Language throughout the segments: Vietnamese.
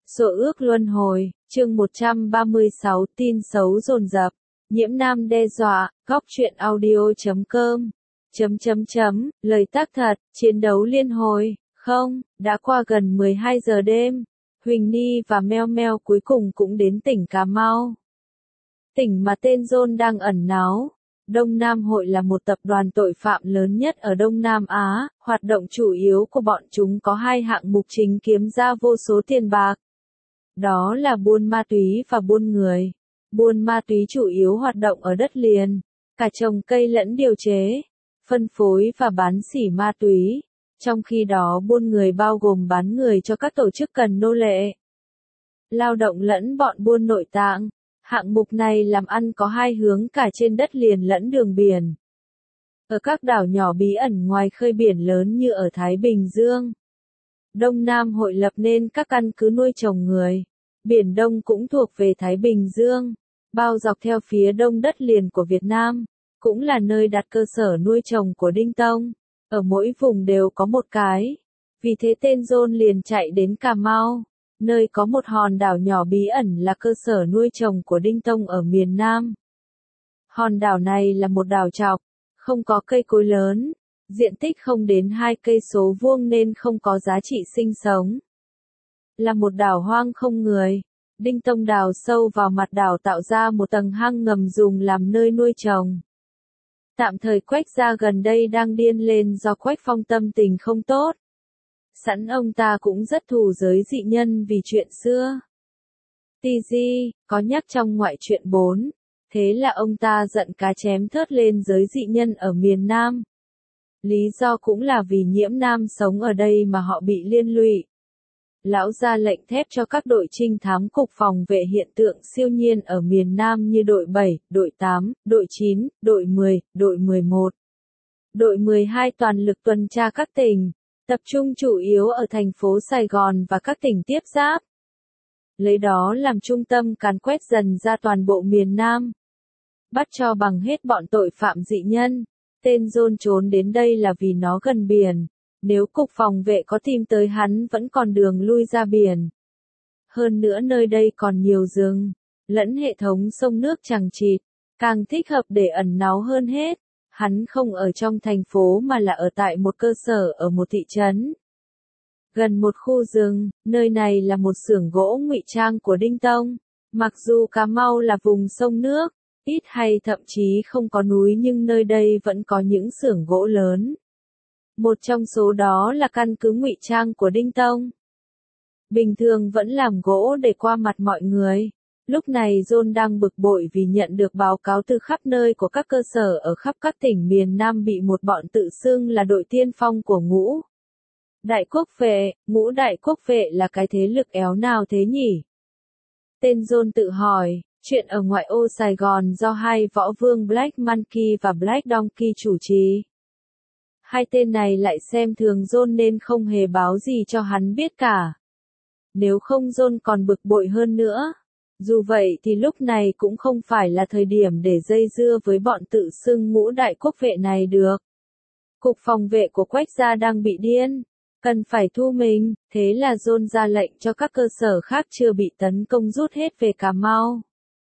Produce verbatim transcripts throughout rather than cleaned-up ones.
Số ước luân hồi, chương một trăm ba mươi sáu tin xấu dồn dập, nhiễm nam đe dọa, góc truyện audio chấm com, chấm chấm chấm, lời tác thật, chiến đấu liên hồi, không, đã qua gần mười hai giờ đêm, Huỳnh Ni và Meo Meo cuối cùng cũng đến tỉnh Cà Mau. Tỉnh mà tên John đang ẩn náu. Đông Nam Hội là một tập đoàn tội phạm lớn nhất ở Đông Nam Á, hoạt động chủ yếu của bọn chúng có hai hạng mục chính kiếm ra vô số tiền bạc. Đó là buôn ma túy và buôn người. Buôn ma túy chủ yếu hoạt động ở đất liền, cả trồng cây lẫn điều chế, phân phối và bán xỉ ma túy. Trong khi đó buôn người bao gồm bán người cho các tổ chức cần nô lệ, lao động lẫn bọn buôn nội tạng. Hạng mục này làm ăn có hai hướng cả trên đất liền lẫn đường biển. Ở các đảo nhỏ bí ẩn ngoài khơi biển lớn như ở Thái Bình Dương, Đông Nam Hội lập nên các căn cứ nuôi trồng người. Biển Đông cũng thuộc về Thái Bình Dương, bao dọc theo phía đông đất liền của Việt Nam, cũng là nơi đặt cơ sở nuôi trồng của Đinh Tông. Ở mỗi vùng đều có một cái. Vì thế tên John liền chạy đến Cà Mau, nơi có một hòn đảo nhỏ bí ẩn là cơ sở nuôi trồng của Đinh Tông ở miền Nam. Hòn đảo này là một đảo trọc, không có cây cối lớn, diện tích không đến hai cây số vuông nên không có giá trị sinh sống. Là một đảo hoang không người, Đinh Tông đào sâu vào mặt đảo tạo ra một tầng hang ngầm dùng làm nơi nuôi trồng. Tạm thời Quách gia gần đây đang điên lên do Quách Phong tâm tình không tốt. Sẵn ông ta cũng rất thù giới dị nhân vì chuyện xưa. tê giê, có nhắc trong ngoại truyện bốn. Thế là ông ta giận cá chém thớt lên giới dị nhân ở miền Nam. Lý do cũng là vì nhiễm nam sống ở đây mà họ bị liên lụy. Lão ra lệnh thép cho các đội trinh thám cục phòng vệ hiện tượng siêu nhiên ở miền Nam như đội bảy, đội tám, đội chín, đội mười, đội mười một. Đội mười hai toàn lực tuần tra các tỉnh, tập trung chủ yếu ở thành phố Sài Gòn và các tỉnh tiếp giáp. Lấy đó làm trung tâm càn quét dần ra toàn bộ miền Nam. Bắt cho bằng hết bọn tội phạm dị nhân. Tên John trốn đến đây là vì nó gần biển. Nếu cục phòng vệ có tìm tới hắn vẫn còn đường lui ra biển. Hơn nữa nơi đây còn nhiều rừng, lẫn hệ thống sông nước chằng chịt, càng thích hợp để ẩn náu hơn hết. Hắn không ở trong thành phố mà là ở tại một cơ sở ở một thị trấn. Gần một khu rừng, nơi này là một xưởng gỗ ngụy trang của Đinh Tông. Mặc dù Cà Mau là vùng sông nước, ít hay thậm chí không có núi nhưng nơi đây vẫn có những xưởng gỗ lớn. Một trong số đó là căn cứ ngụy trang của Đinh Tông. Bình thường vẫn làm gỗ để qua mặt mọi người. Lúc này John đang bực bội vì nhận được báo cáo từ khắp nơi của các cơ sở ở khắp các tỉnh miền Nam bị một bọn tự xưng là đội tiên phong của ngũ đại quốc vệ. Ngũ đại quốc vệ là cái thế lực éo nào thế nhỉ? Tên John tự hỏi. Chuyện ở ngoại ô Sài Gòn do hai võ vương Black Monkey và Black Donkey chủ trì. Hai tên này lại xem thường John nên không hề báo gì cho hắn biết cả. Nếu không John còn bực bội hơn nữa. Dù vậy thì lúc này cũng không phải là thời điểm để dây dưa với bọn tự xưng ngũ đại quốc vệ này được. Cục phòng vệ của Quách gia đang bị điên, cần phải thu mình, thế là John ra lệnh cho các cơ sở khác chưa bị tấn công rút hết về Cà Mau.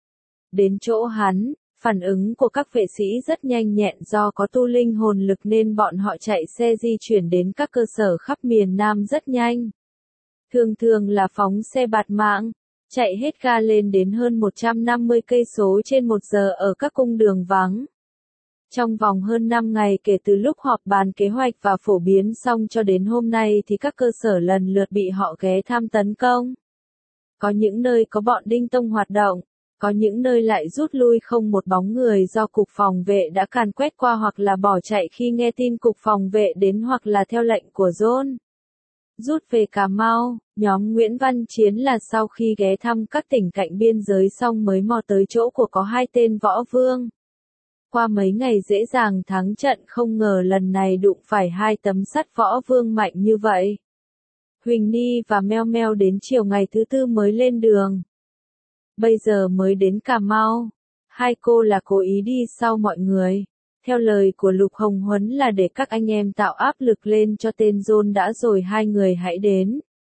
Đến chỗ hắn, phản ứng của các vệ sĩ rất nhanh nhẹn do có tu linh hồn lực nên bọn họ chạy xe di chuyển đến các cơ sở khắp miền Nam rất nhanh. Thường thường là phóng xe bạt mạng, chạy hết ga lên đến hơn một trăm năm mươi cây số trên một giờ ở các cung đường vắng. Trong vòng hơn năm ngày kể từ lúc họp bàn kế hoạch và phổ biến xong cho đến hôm nay thì các cơ sở lần lượt bị họ ghé thăm tấn công. Có những nơi có bọn Đinh Tông hoạt động, có những nơi lại rút lui không một bóng người do cục phòng vệ đã càn quét qua hoặc là bỏ chạy khi nghe tin cục phòng vệ đến hoặc là theo lệnh của John. Rút về Cà Mau, nhóm Nguyễn Văn Chiến là sau khi ghé thăm các tỉnh cạnh biên giới xong mới mò tới chỗ của có hai tên võ vương. Qua mấy ngày dễ dàng thắng trận không ngờ lần này đụng phải hai tấm sắt võ vương mạnh như vậy. Huỳnh Ni và Meo Meo đến chiều ngày thứ tư mới lên đường. Bây giờ mới đến Cà Mau. Hai cô là cố ý đi sau mọi người. Theo lời của Lục Hồng Huấn là để các anh em tạo áp lực lên cho tên John đã rồi hai người hãy đến.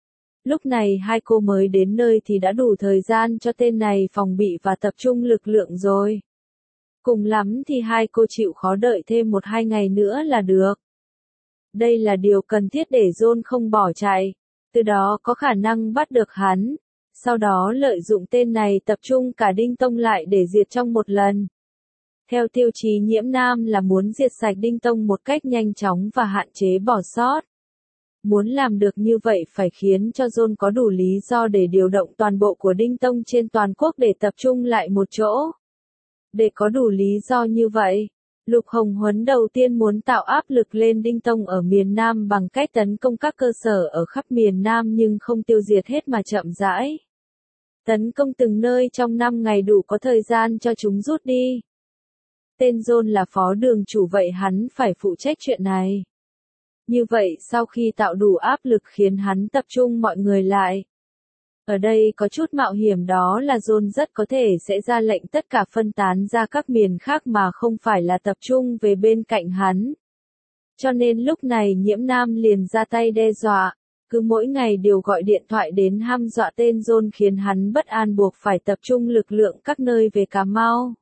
Lúc này hai cô mới đến nơi thì đã đủ thời gian cho tên này phòng bị và tập trung lực lượng rồi. Cùng lắm thì hai cô chịu khó đợi thêm một hai ngày nữa là được. Đây là điều cần thiết để John không bỏ chạy, từ đó có khả năng bắt được hắn. Sau đó lợi dụng tên này tập trung cả Đinh Tông lại để diệt trong một lần. Theo tiêu chí Nhiễm Nam là muốn diệt sạch Đinh Tông một cách nhanh chóng và hạn chế bỏ sót. Muốn làm được như vậy phải khiến cho John có đủ lý do để điều động toàn bộ của Đinh Tông trên toàn quốc để tập trung lại một chỗ. Để có đủ lý do như vậy, Lục Hồng Huấn đầu tiên muốn tạo áp lực lên Đinh Tông ở miền Nam bằng cách tấn công các cơ sở ở khắp miền Nam nhưng không tiêu diệt hết mà chậm rãi. Tấn công từng nơi trong năm ngày đủ có thời gian cho chúng rút đi. Tên John là phó đường chủ vậy hắn phải phụ trách chuyện này. Như vậy sau khi tạo đủ áp lực khiến hắn tập trung mọi người lại. Ở đây có chút mạo hiểm đó là John rất có thể sẽ ra lệnh tất cả phân tán ra các miền khác mà không phải là tập trung về bên cạnh hắn. Cho nên lúc này Nhiễm Nam liền ra tay đe dọa, cứ mỗi ngày đều gọi điện thoại đến hăm dọa tên John khiến hắn bất an buộc phải tập trung lực lượng các nơi về Cà Mau.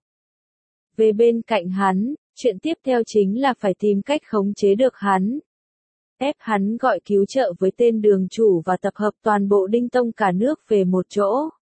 Về bên cạnh hắn, chuyện tiếp theo chính là phải tìm cách khống chế được hắn. Ép hắn gọi cứu trợ với tên đường chủ và tập hợp toàn bộ Đinh Tông cả nước về một chỗ.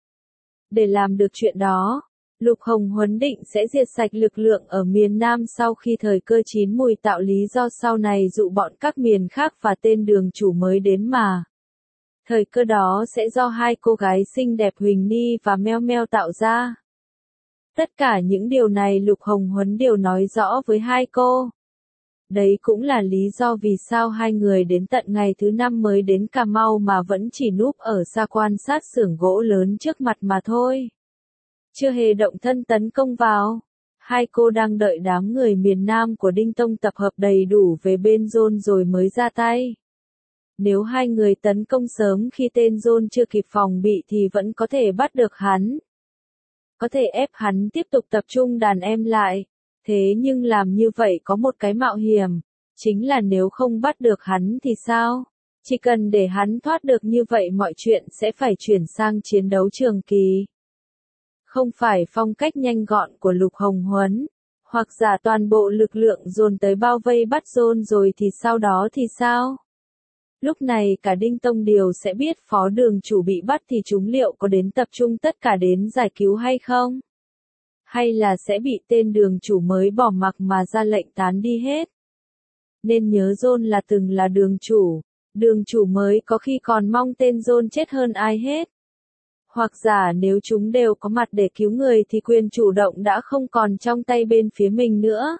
Để làm được chuyện đó, Lục Hồng Huấn định sẽ diệt sạch lực lượng ở miền Nam sau khi thời cơ chín mùi tạo lý do sau này dụ bọn các miền khác và tên đường chủ mới đến mà. Thời cơ đó sẽ do hai cô gái xinh đẹp Huỳnh Ni và Meo Meo tạo ra. Tất cả những điều này Lục Hồng Huấn đều nói rõ với hai cô. Đấy cũng là lý do vì sao hai người đến tận ngày thứ năm mới đến Cà Mau mà vẫn chỉ núp ở xa quan sát xưởng gỗ lớn trước mặt mà thôi. Chưa hề động thân tấn công vào. Hai cô đang đợi đám người miền Nam của Đinh Tông tập hợp đầy đủ về bên John rồi mới ra tay. Nếu hai người tấn công sớm khi tên John chưa kịp phòng bị thì vẫn có thể bắt được hắn. Có thể ép hắn tiếp tục tập trung đàn em lại. Thế nhưng làm như vậy có một cái mạo hiểm, chính là nếu không bắt được hắn thì sao? Chỉ cần để hắn thoát được như vậy mọi chuyện sẽ phải chuyển sang chiến đấu trường kỳ. Không phải phong cách nhanh gọn của Lục Hồng Huấn, hoặc giả toàn bộ lực lượng dồn tới bao vây bắt John rồi thì sau đó thì sao? Lúc này cả Đinh Tông đều sẽ biết phó đường chủ bị bắt thì chúng liệu có đến tập trung tất cả đến giải cứu hay không? Hay là sẽ bị tên đường chủ mới bỏ mặc mà ra lệnh tán đi hết? Nên nhớ John là từng là đường chủ, đường chủ mới có khi còn mong tên John chết hơn ai hết. Hoặc giả nếu chúng đều có mặt để cứu người thì quyền chủ động đã không còn trong tay bên phía mình nữa.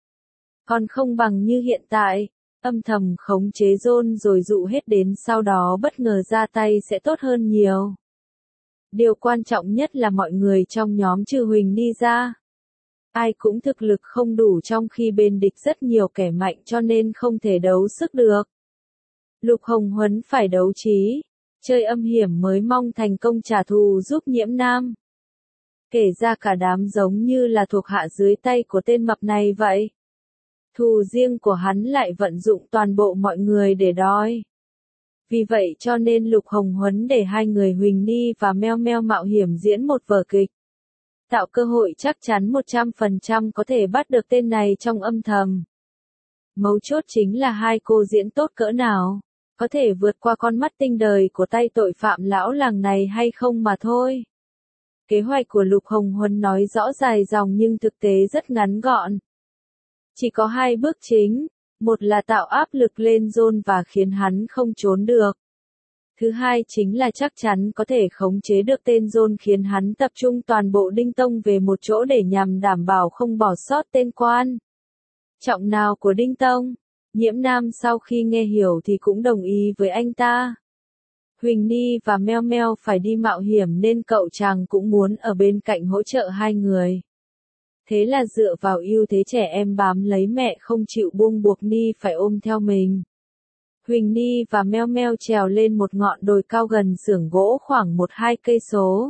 Còn không bằng như hiện tại, âm thầm khống chế John rồi dụ hết đến sau đó bất ngờ ra tay sẽ tốt hơn nhiều. Điều quan trọng nhất là mọi người trong nhóm trừ Huỳnh Ni ra. Ai cũng thực lực không đủ trong khi bên địch rất nhiều kẻ mạnh cho nên không thể đấu sức được. Lục Hồng Huấn phải đấu trí, chơi âm hiểm mới mong thành công trả thù giúp Nhiễm Nam. Kể ra cả đám giống như là thuộc hạ dưới tay của tên mập này vậy. Thù riêng của hắn lại vận dụng toàn bộ mọi người để đòi. Vì vậy cho nên Lục Hồng Huấn để hai người Huỳnh Ni và Meo Meo mạo hiểm diễn một vở kịch. Tạo cơ hội chắc chắn một trăm phần trăm có thể bắt được tên này trong âm thầm. Mấu chốt chính là hai cô diễn tốt cỡ nào, có thể vượt qua con mắt tinh đời của tay tội phạm lão làng này hay không mà thôi. Kế hoạch của Lục Hồng Huấn nói rõ dài dòng nhưng thực tế rất ngắn gọn. Chỉ có hai bước chính. Một là tạo áp lực lên John và khiến hắn không trốn được. Thứ hai chính là chắc chắn có thể khống chế được tên John khiến hắn tập trung toàn bộ Đinh Tông về một chỗ để nhằm đảm bảo không bỏ sót tên quan trọng nào của Đinh Tông. Nhiễm Nam sau khi nghe hiểu thì cũng đồng ý với anh ta. Huỳnh Ni và Meo Meo phải đi mạo hiểm nên cậu chàng cũng muốn ở bên cạnh hỗ trợ hai người. Thế là dựa vào ưu thế trẻ em bám lấy mẹ không chịu buông buộc Ni phải ôm theo mình. Huỳnh Ni và Meo Meo trèo lên một ngọn đồi cao gần xưởng gỗ khoảng một hai cây số.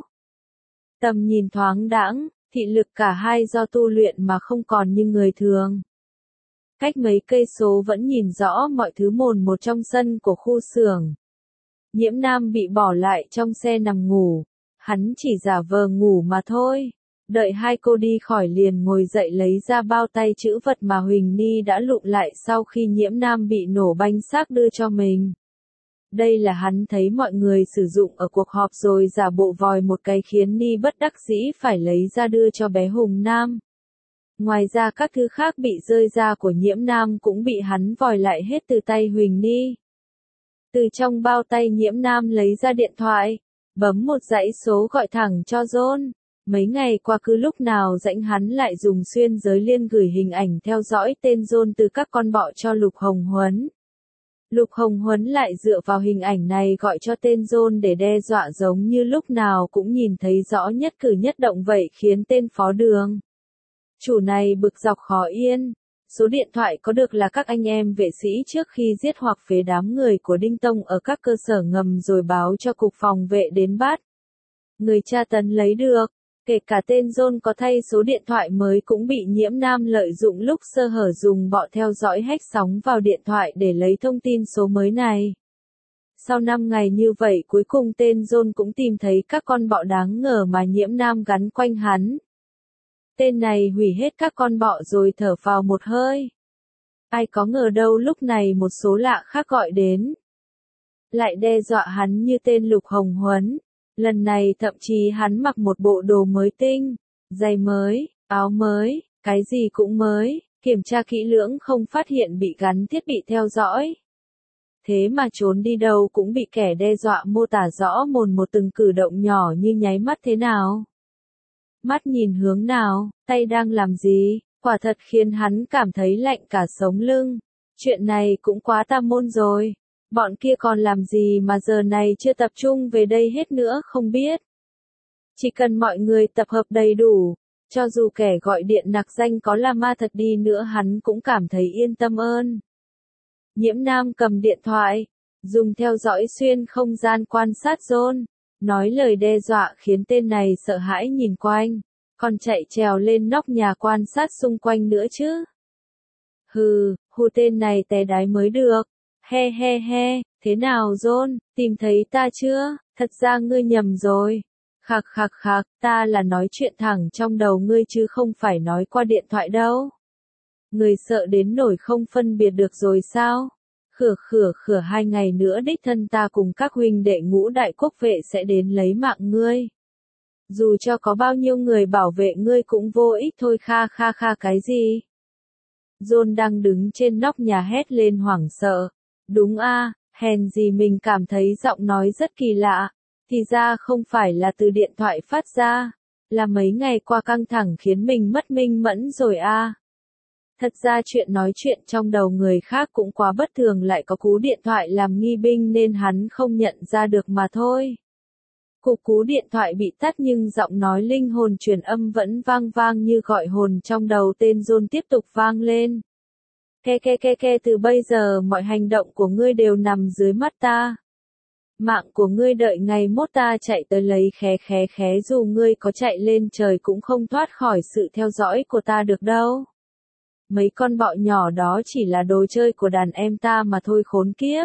Tầm nhìn thoáng đãng, thị lực cả hai do tu luyện mà không còn như người thường. Cách mấy cây số vẫn nhìn rõ mọi thứ mồn một trong sân của khu xưởng. Nhiễm Nam bị bỏ lại trong xe nằm ngủ. Hắn chỉ giả vờ ngủ mà thôi. Đợi hai cô đi khỏi liền ngồi dậy lấy ra bao tay trữ vật mà Huỳnh Ni đã lụm lại sau khi Nhiễm Nam bị nổ banh xác đưa cho mình. Đây là hắn thấy mọi người sử dụng ở cuộc họp rồi giả bộ vòi một cái khiến Ni bất đắc dĩ phải lấy ra đưa cho bé Hùng Nam. Ngoài ra các thứ khác bị rơi ra của Nhiễm Nam cũng bị hắn vòi lại hết từ tay Huỳnh Ni. Từ trong bao tay Nhiễm Nam lấy ra điện thoại, bấm một dãy số gọi thẳng cho John. Mấy ngày qua cứ lúc nào rảnh hắn lại dùng xuyên giới liên gửi hình ảnh theo dõi tên John từ các con bọ cho Lục Hồng Huấn. Lục Hồng Huấn lại dựa vào hình ảnh này gọi cho tên John để đe dọa giống như lúc nào cũng nhìn thấy rõ nhất cử nhất động vậy khiến tên phó đường chủ này bực dọc khó yên. Số điện thoại có được là các anh em vệ sĩ trước khi giết hoặc phế đám người của Đinh Tông ở các cơ sở ngầm rồi báo cho cục phòng vệ đến bắt. Người tra tấn lấy được, kể cả tên John có thay số điện thoại mới cũng bị Nhiễm Nam lợi dụng lúc sơ hở dùng bọ theo dõi hack sóng vào điện thoại để lấy thông tin số mới này. Sau năm ngày như vậy cuối cùng tên John cũng tìm thấy các con bọ đáng ngờ mà Nhiễm Nam gắn quanh hắn. Tên này hủy hết các con bọ rồi thở phào một hơi. Ai có ngờ đâu lúc này một số lạ khác gọi đến. Lại đe dọa hắn như tên Lục Hồng Huấn. Lần này thậm chí hắn mặc một bộ đồ mới tinh, giày mới, áo mới, cái gì cũng mới, kiểm tra kỹ lưỡng không phát hiện bị gắn thiết bị theo dõi. Thế mà trốn đi đâu cũng bị kẻ đe dọa mô tả rõ mồn một từng cử động nhỏ như nháy mắt thế nào. Mắt nhìn hướng nào, tay đang làm gì, quả thật khiến hắn cảm thấy lạnh cả sống lưng. Chuyện này cũng quá tà môn rồi. Bọn kia còn làm gì mà giờ này chưa tập trung về đây hết nữa không biết. Chỉ cần mọi người tập hợp đầy đủ, cho dù kẻ gọi điện nặc danh có là ma thật đi nữa hắn cũng cảm thấy yên tâm ơn. Nhiễm Nam cầm điện thoại, dùng theo dõi xuyên không gian quan sát John, nói lời đe dọa khiến tên này sợ hãi nhìn quanh, còn chạy trèo lên nóc nhà quan sát xung quanh nữa chứ. Hừ, hù tên này té đái mới được. He he he, thế nào John, tìm thấy ta chưa? Thật ra ngươi nhầm rồi. Khạc khạc khạc, ta là nói chuyện thẳng trong đầu ngươi chứ không phải nói qua điện thoại đâu. Người sợ đến nổi không phân biệt được rồi sao? Khửa khửa khửa hai ngày nữa đích thân ta cùng các huynh đệ ngũ đại quốc vệ sẽ đến lấy mạng ngươi. Dù cho có bao nhiêu người bảo vệ ngươi cũng vô ích thôi kha kha kha cái gì? John đang đứng trên nóc nhà hét lên hoảng sợ. Đúng a, hèn gì mình cảm thấy giọng nói rất kỳ lạ, thì ra không phải là từ điện thoại phát ra, là mấy ngày qua căng thẳng khiến mình mất minh mẫn rồi a. Thật ra chuyện nói chuyện trong đầu người khác cũng quá bất thường lại có cú điện thoại làm nghi binh nên hắn không nhận ra được mà thôi. Cú cú điện thoại bị tắt nhưng giọng nói linh hồn truyền âm vẫn vang vang như gọi hồn trong đầu tên John tiếp tục vang lên. Ke ke ke ke từ bây giờ mọi hành động của ngươi đều nằm dưới mắt ta. Mạng của ngươi đợi ngày mốt ta chạy tới lấy khé khé khé dù ngươi có chạy lên trời cũng không thoát khỏi sự theo dõi của ta được đâu. Mấy con bọ nhỏ đó chỉ là đồ chơi của đàn em ta mà thôi khốn kiếp.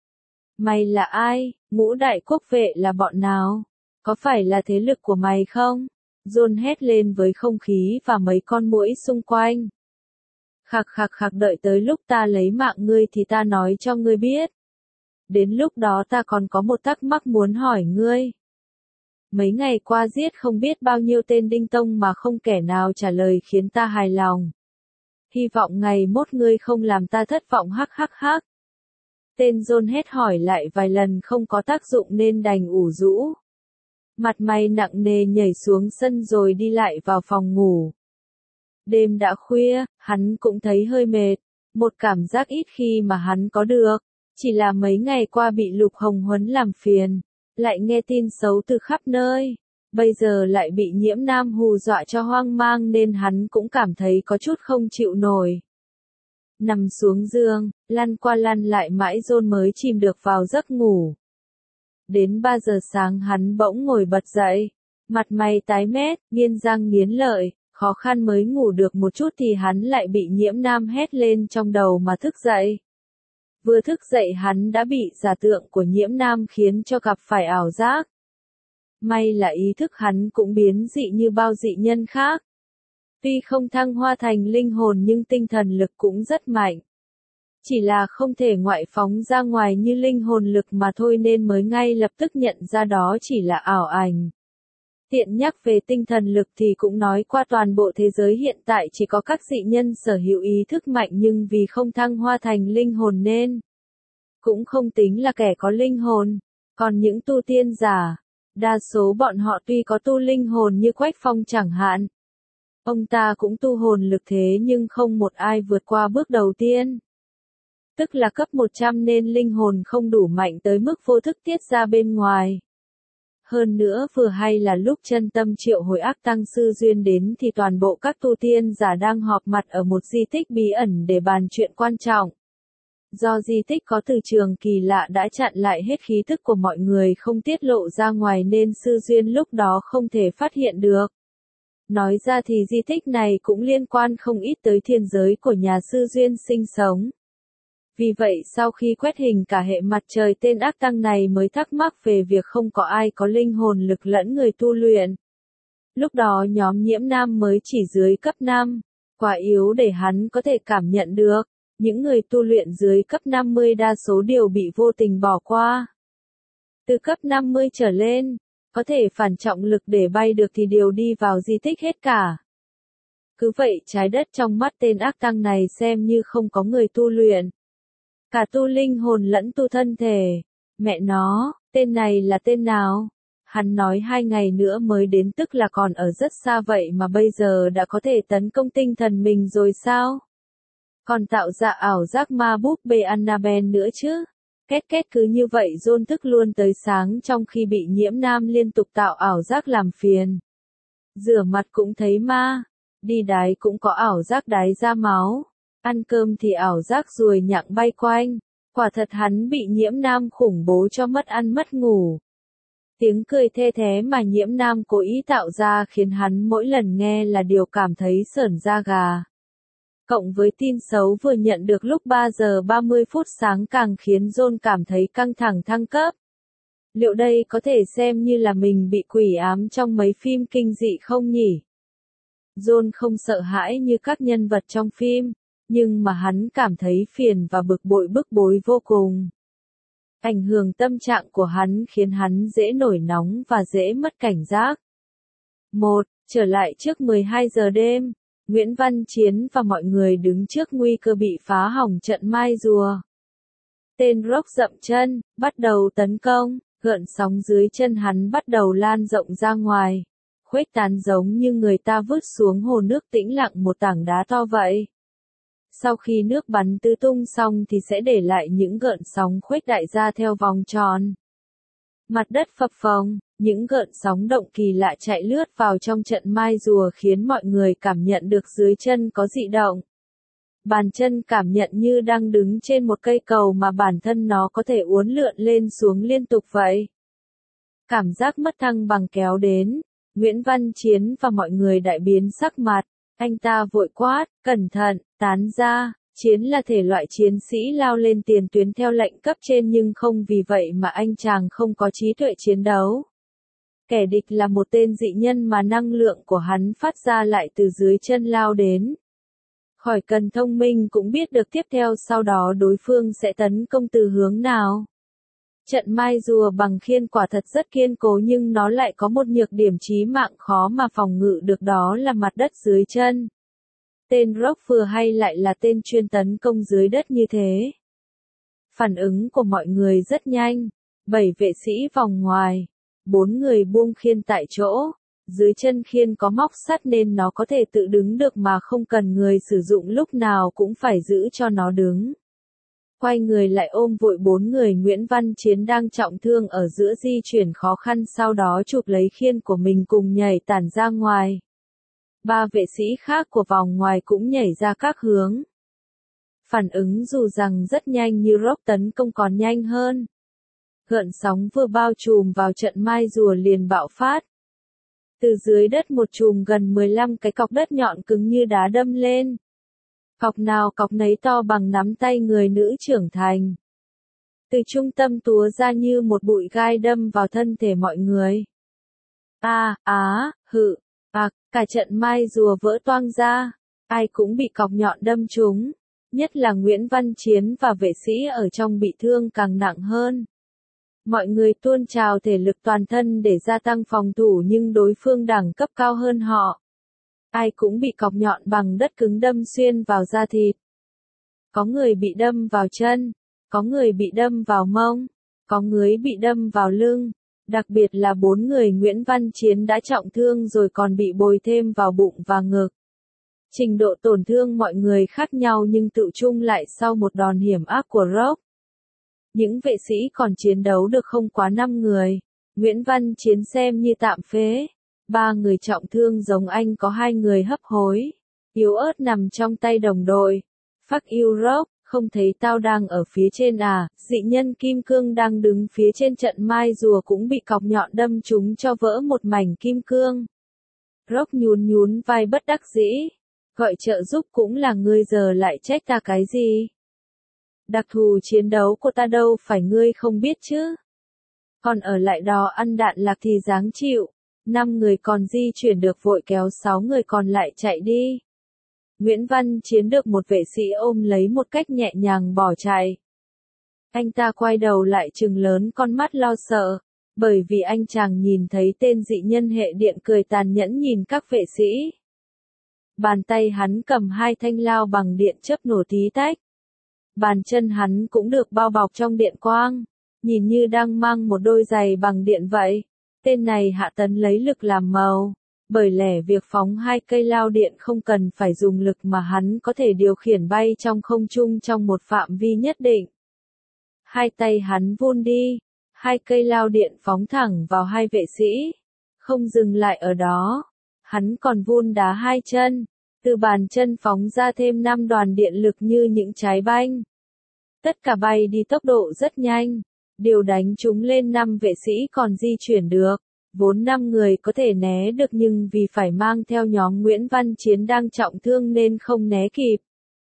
Mày là ai? Ngũ đại quốc vệ là bọn nào? Có phải là thế lực của mày không? John hét lên với không khí và mấy con muỗi xung quanh. Khạc khạc khạc đợi tới lúc ta lấy mạng ngươi thì ta nói cho ngươi biết. Đến lúc đó ta còn có một thắc mắc muốn hỏi ngươi. Mấy ngày qua giết không biết bao nhiêu tên Đinh Tông mà không kẻ nào trả lời khiến ta hài lòng. Hy vọng ngày mốt ngươi không làm ta thất vọng hắc hắc hắc. Tên John hét hỏi lại vài lần không có tác dụng nên đành ủ rũ. Mặt mày nặng nề nhảy xuống sân rồi đi lại vào phòng ngủ. Đêm đã khuya, hắn cũng thấy hơi mệt, một cảm giác ít khi mà hắn có được, chỉ là mấy ngày qua bị Lục Hồng Huấn làm phiền, lại nghe tin xấu từ khắp nơi, bây giờ lại bị Nhiễm Nam hù dọa cho hoang mang nên hắn cũng cảm thấy có chút không chịu nổi. Nằm xuống giường, lăn qua lăn lại mãi John mới chìm được vào giấc ngủ. Đến ba giờ sáng hắn bỗng ngồi bật dậy, mặt mày tái mét, nghiến răng nghiến lợi. Khó khăn mới ngủ được một chút thì hắn lại bị Nhiễm Nam hét lên trong đầu mà thức dậy. Vừa thức dậy hắn đã bị giả tượng của Nhiễm Nam khiến cho gặp phải ảo giác. May là ý thức hắn cũng biến dị như bao dị nhân khác. Tuy không thăng hoa thành linh hồn nhưng tinh thần lực cũng rất mạnh. Chỉ là không thể ngoại phóng ra ngoài như linh hồn lực mà thôi nên mới ngay lập tức nhận ra đó chỉ là ảo ảnh. Tiện nhắc về tinh thần lực thì cũng nói qua toàn bộ thế giới hiện tại chỉ có các dị nhân sở hữu ý thức mạnh nhưng vì không thăng hoa thành linh hồn nên cũng không tính là kẻ có linh hồn. Còn những tu tiên giả, đa số bọn họ tuy có tu linh hồn như Quách Phong chẳng hạn. Ông ta cũng tu hồn lực thế nhưng không một ai vượt qua bước đầu tiên. Tức là cấp một trăm nên linh hồn không đủ mạnh tới mức vô thức tiết ra bên ngoài. Hơn nữa vừa hay là lúc chân tâm triệu hồi ác tăng sư duyên đến thì toàn bộ các tu tiên giả đang họp mặt ở một di tích bí ẩn để bàn chuyện quan trọng. Do di tích có từ trường kỳ lạ đã chặn lại hết khí thức của mọi người không tiết lộ ra ngoài nên sư duyên lúc đó không thể phát hiện được. Nói ra thì di tích này cũng liên quan không ít tới thiên giới của nhà sư duyên sinh sống. Vì vậy sau khi quét hình cả hệ mặt trời tên ác tăng này mới thắc mắc về việc không có ai có linh hồn lực lẫn người tu luyện. Lúc đó nhóm Nhiễm Nam mới chỉ dưới cấp năm, quá yếu để hắn có thể cảm nhận được. Những người tu luyện dưới cấp năm mươi đa số đều bị vô tình bỏ qua. Từ cấp năm mươi trở lên, có thể phản trọng lực để bay được thì đều đi vào di tích hết cả. Cứ vậy trái đất trong mắt tên ác tăng này xem như không có người tu luyện. Cả tu linh hồn lẫn tu thân thể. Mẹ nó, tên này là tên nào? Hắn nói hai ngày nữa mới đến tức là còn ở rất xa vậy mà bây giờ đã có thể tấn công tinh thần mình rồi sao? Còn tạo ra ảo giác ma búp bê Annabelle nữa chứ. Két két cứ như vậy John thức luôn tới sáng trong khi bị Nhiễm Nam liên tục tạo ảo giác làm phiền. Rửa mặt cũng thấy ma. Đi đái cũng có ảo giác đái ra máu. Ăn cơm thì ảo giác ruồi nhặng bay quanh. Quả thật hắn bị Nhiễm Nam khủng bố cho mất ăn mất ngủ. Tiếng cười the thé mà Nhiễm Nam cố ý tạo ra khiến hắn mỗi lần nghe là điều cảm thấy sởn da gà. Cộng với tin xấu vừa nhận được lúc ba giờ ba mươi phút sáng càng khiến John cảm thấy căng thẳng thăng cấp. Liệu đây có thể xem như là mình bị quỷ ám trong mấy phim kinh dị không nhỉ? John không sợ hãi như các nhân vật trong phim, nhưng mà hắn cảm thấy phiền và bực bội bức bối vô cùng. Ảnh hưởng tâm trạng của hắn khiến hắn dễ nổi nóng và dễ mất cảnh giác. một. Trở lại trước mười hai giờ đêm. Nguyễn Văn Chiến và mọi người đứng trước nguy cơ bị phá hỏng trận mai rùa. Tên Rock dậm chân, bắt đầu tấn công, gợn sóng dưới chân hắn bắt đầu lan rộng ra ngoài. Khuếch tán giống như người ta vứt xuống hồ nước tĩnh lặng một tảng đá to vậy. Sau khi nước bắn tứ tung xong thì sẽ để lại những gợn sóng khuếch đại ra theo vòng tròn. Mặt đất phập phồng, những gợn sóng động kỳ lạ chạy lướt vào trong trận mai rùa khiến mọi người cảm nhận được dưới chân có dị động. Bàn chân cảm nhận như đang đứng trên một cây cầu mà bản thân nó có thể uốn lượn lên xuống liên tục vậy. Cảm giác mất thăng bằng kéo đến, Nguyễn Văn Chiến và mọi người đại biến sắc mặt, anh ta vội quát, cẩn thận, tán ra. Chiến là thể loại chiến sĩ lao lên tiền tuyến theo lệnh cấp trên nhưng không vì vậy mà anh chàng không có trí tuệ chiến đấu. Kẻ địch là một tên dị nhân mà năng lượng của hắn phát ra lại từ dưới chân lao đến. Khỏi cần thông minh cũng biết được tiếp theo sau đó đối phương sẽ tấn công từ hướng nào. Trận mai rùa bằng khiên quả thật rất kiên cố nhưng nó lại có một nhược điểm chí mạng khó mà phòng ngự được đó là mặt đất dưới chân. Tên Rock vừa hay lại là tên chuyên tấn công dưới đất như thế. Phản ứng của mọi người rất nhanh. Bảy vệ sĩ vòng ngoài. Bốn người buông khiên tại chỗ. Dưới chân khiên có móc sắt nên nó có thể tự đứng được mà không cần người sử dụng lúc nào cũng phải giữ cho nó đứng. Quay người lại ôm vội bốn người Nguyễn Văn Chiến đang trọng thương ở giữa di chuyển khó khăn sau đó chụp lấy khiên của mình cùng nhảy tản ra ngoài. Ba vệ sĩ khác của vòng ngoài cũng nhảy ra các hướng. Phản ứng dù rằng rất nhanh như Rock tấn công còn nhanh hơn. Gợn sóng vừa bao trùm vào trận mai rùa liền bạo phát. Từ dưới đất một chùm gần mười lăm cái cọc đất nhọn cứng như đá đâm lên. Cọc nào cọc nấy to bằng nắm tay người nữ trưởng thành. Từ trung tâm túa ra như một bụi gai đâm vào thân thể mọi người. A, á, hự, ạc, cả trận mai rùa vỡ toang ra, ai cũng bị cọc nhọn đâm trúng, nhất là Nguyễn Văn Chiến và vệ sĩ ở trong bị thương càng nặng hơn. Mọi người tuôn trào thể lực toàn thân để gia tăng phòng thủ nhưng đối phương đẳng cấp cao hơn họ. Ai cũng bị cọc nhọn bằng đất cứng đâm xuyên vào da thịt. Có người bị đâm vào chân, có người bị đâm vào mông, có người bị đâm vào lưng. Đặc biệt là bốn người Nguyễn Văn Chiến đã trọng thương rồi còn bị bồi thêm vào bụng và ngực. Trình độ tổn thương mọi người khác nhau nhưng tự chung lại sau một đòn hiểm ác của Rock. Những vệ sĩ còn chiến đấu được không quá năm người. Nguyễn Văn Chiến xem như tạm phế. Ba người trọng thương giống anh có hai người hấp hối. Yếu ớt nằm trong tay đồng đội. Fuck you Rock, không thấy tao đang ở phía trên à, dị nhân kim cương đang đứng phía trên trận mai rùa cũng bị cọc nhọn đâm trúng cho vỡ một mảnh kim cương. Rock nhún nhún vai bất đắc dĩ. Gọi trợ giúp cũng là ngươi giờ lại trách ta cái gì? Đặc thù chiến đấu của ta đâu phải ngươi không biết chứ. Còn ở lại đó ăn đạn lạc thì dáng chịu. Năm người còn di chuyển được vội kéo sáu người còn lại chạy đi. Nguyễn Văn Chiến được một vệ sĩ ôm lấy một cách nhẹ nhàng bỏ chạy. Anh ta quay đầu lại trừng lớn con mắt lo sợ, bởi vì anh chàng nhìn thấy tên dị nhân hệ điện cười tàn nhẫn nhìn các vệ sĩ. Bàn tay hắn cầm hai thanh lao bằng điện chớp nổ tí tách. Bàn chân hắn cũng được bao bọc trong điện quang, nhìn như đang mang một đôi giày bằng điện vậy. Tên này hạ tấn lấy lực làm màu. Bởi lẽ việc phóng hai cây lao điện không cần phải dùng lực mà hắn có thể điều khiển bay trong không trung trong một phạm vi nhất định. Hai tay hắn vun đi, hai cây lao điện phóng thẳng vào hai vệ sĩ. Không dừng lại ở đó, hắn còn vun đá hai chân, từ bàn chân phóng ra thêm năm đoàn điện lực như những trái banh. Tất cả bay đi tốc độ rất nhanh, điều đánh chúng lên năm vệ sĩ còn di chuyển được. Vốn năm người có thể né được nhưng vì phải mang theo nhóm Nguyễn Văn Chiến đang trọng thương nên không né kịp.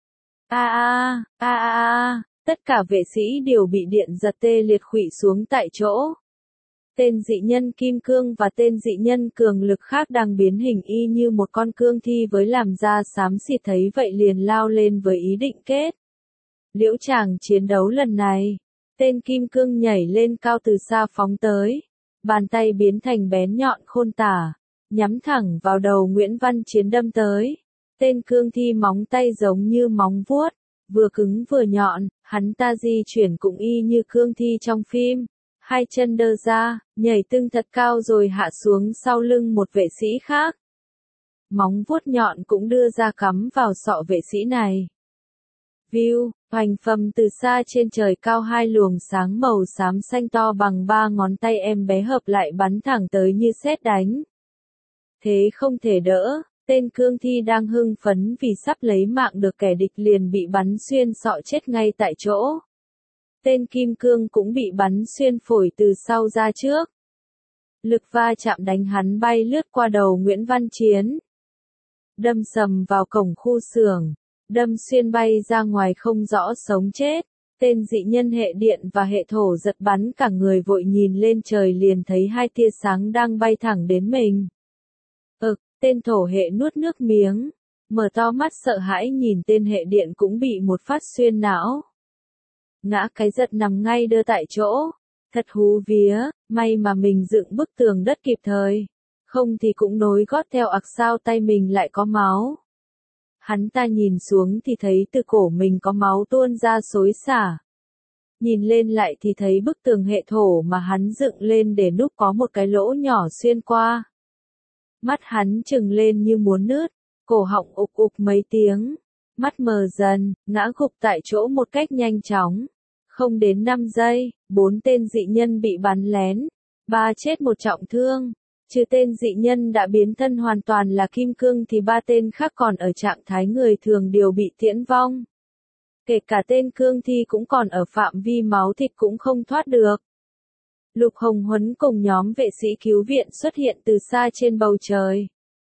A a, a a a, tất cả vệ sĩ đều bị điện giật tê liệt khuỵu xuống tại chỗ. Tên dị nhân kim cương và tên dị nhân cường lực khác đang biến hình y như một con cương thi với làn da xám xịt thấy vậy liền lao lên với ý định kết liễu chàng chiến đấu lần này. Tên kim cương nhảy lên cao từ xa phóng tới. Bàn tay biến thành bén nhọn khôn tả, nhắm thẳng vào đầu Nguyễn Văn Chiến đâm tới. Tên cương thi móng tay giống như móng vuốt, vừa cứng vừa nhọn, hắn ta di chuyển cũng y như cương thi trong phim. Hai chân đơ ra, nhảy tưng thật cao rồi hạ xuống sau lưng một vệ sĩ khác. Móng vuốt nhọn cũng đưa ra cắm vào sọ vệ sĩ này. View, hoành phầm từ xa trên trời cao hai luồng sáng màu xám xanh to bằng ba ngón tay em bé hợp lại bắn thẳng tới như sét đánh. Thế không thể đỡ, tên cương thi đang hưng phấn vì sắp lấy mạng được kẻ địch liền bị bắn xuyên sọ chết ngay tại chỗ. Tên kim cương cũng bị bắn xuyên phổi từ sau ra trước. Lực va chạm đánh hắn bay lướt qua đầu Nguyễn Văn Chiến. Đâm sầm vào cổng khu xưởng. Đâm xuyên bay ra ngoài không rõ sống chết. Tên dị nhân hệ điện và hệ thổ giật bắn cả người vội nhìn lên trời liền thấy hai tia sáng đang bay thẳng đến mình. Ực, tên thổ hệ nuốt nước miếng. Mở to mắt sợ hãi nhìn tên hệ điện cũng bị một phát xuyên não. Ngã cái giật nằm ngay đơ tại chỗ. Thật hú vía, may mà mình dựng bức tường đất kịp thời. Không thì cũng nối gót theo ặc sao tay mình lại có máu. Hắn ta nhìn xuống thì thấy từ cổ mình có máu tuôn ra xối xả. Nhìn lên lại thì thấy bức tường hệ thổ mà hắn dựng lên để núp có một cái lỗ nhỏ xuyên qua. Mắt hắn trừng lên như muốn nứt, cổ họng ục ục mấy tiếng. Mắt mờ dần, ngã gục tại chỗ một cách nhanh chóng. Không đến năm giây, bốn tên dị nhân bị bắn lén. Ba chết một trọng thương. Trừ tên dị nhân đã biến thân hoàn toàn là kim cương thì ba tên khác còn ở trạng thái người thường đều bị tiễn vong. Kể cả tên cương thi cũng còn ở phạm vi máu thịt cũng không thoát được. Lục Hồng Huấn cùng nhóm vệ sĩ cứu viện xuất hiện từ xa trên bầu trời.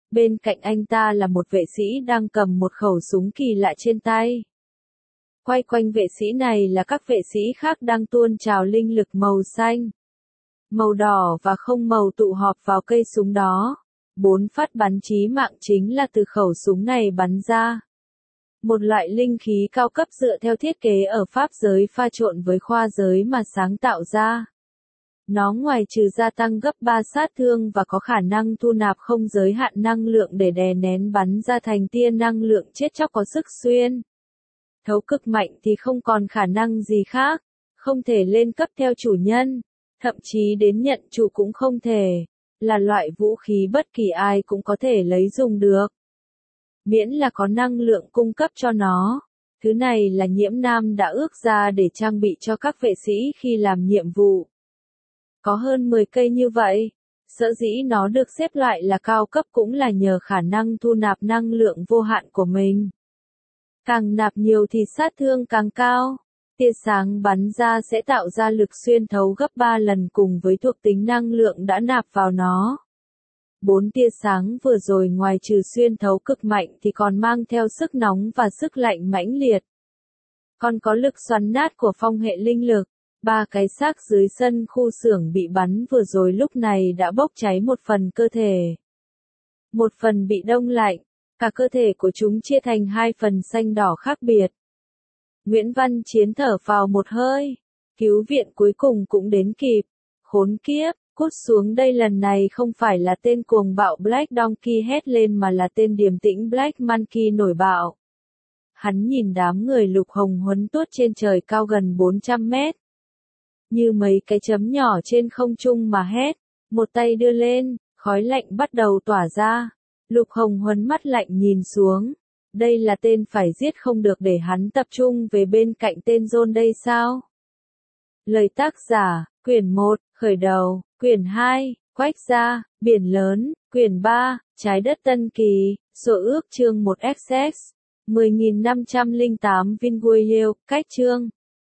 Bên cạnh anh ta là một vệ sĩ đang cầm một khẩu súng kỳ lạ trên tay. Quay quanh vệ sĩ này là các vệ sĩ khác đang tuôn trào linh lực màu xanh, màu đỏ và không màu tụ họp vào cây súng đó. Bốn phát bắn chí mạng chính là từ khẩu súng này bắn ra. Một loại linh khí cao cấp dựa theo thiết kế ở pháp giới pha trộn với khoa giới mà sáng tạo ra. Nó ngoài trừ gia tăng gấp ba sát thương và có khả năng thu nạp không giới hạn năng lượng để đè nén bắn ra thành tia năng lượng chết chóc có sức xuyên thấu cực mạnh thì không còn khả năng gì khác, không thể lên cấp theo chủ nhân, thậm chí đến nhận chủ cũng không thể, là loại vũ khí bất kỳ ai cũng có thể lấy dùng được. Miễn là có năng lượng cung cấp cho nó. Thứ này là Nhiễm Nam đã ước ra để trang bị cho các vệ sĩ khi làm nhiệm vụ. Có hơn mười cây như vậy. Sở dĩ nó được xếp loại là cao cấp cũng là nhờ khả năng thu nạp năng lượng vô hạn của mình. Càng nạp nhiều thì sát thương càng cao. Tia sáng bắn ra sẽ tạo ra lực xuyên thấu gấp ba lần cùng với thuộc tính năng lượng đã nạp vào nó. Bốn tia sáng vừa rồi ngoài trừ xuyên thấu cực mạnh thì còn mang theo sức nóng và sức lạnh mãnh liệt. Còn có lực xoắn nát của phong hệ linh lực. Ba cái xác dưới sân khu xưởng bị bắn vừa rồi lúc này đã bốc cháy một phần cơ thể. Một phần bị đông lạnh. Cả cơ thể của chúng chia thành hai phần xanh đỏ khác biệt. Nguyễn Văn Chiến thở vào một hơi. Cứu viện cuối cùng cũng đến kịp. Khốn kiếp, cút xuống đây, lần này không phải là tên cuồng bạo Black Donkey hét lên mà là tên điềm tĩnh Black Monkey nổi bạo. Hắn nhìn đám người Lục Hồng Huấn tuốt trên trời cao gần bốn trăm mét. Như mấy cái chấm nhỏ trên không trung mà hét. Một tay đưa lên, khói lạnh bắt đầu tỏa ra. Lục Hồng Huấn mắt lạnh nhìn xuống. Đây là tên phải giết, không được để hắn tập trung về bên cạnh tên John đây sao? Lời tác giả, quyển một, khởi đầu, quyển hai, quách gia, biển lớn, quyển ba, trái đất Tân Kỳ, số ước chương một xx, mười nghìn năm trăm lẻ tám Vinguiel, cách chương.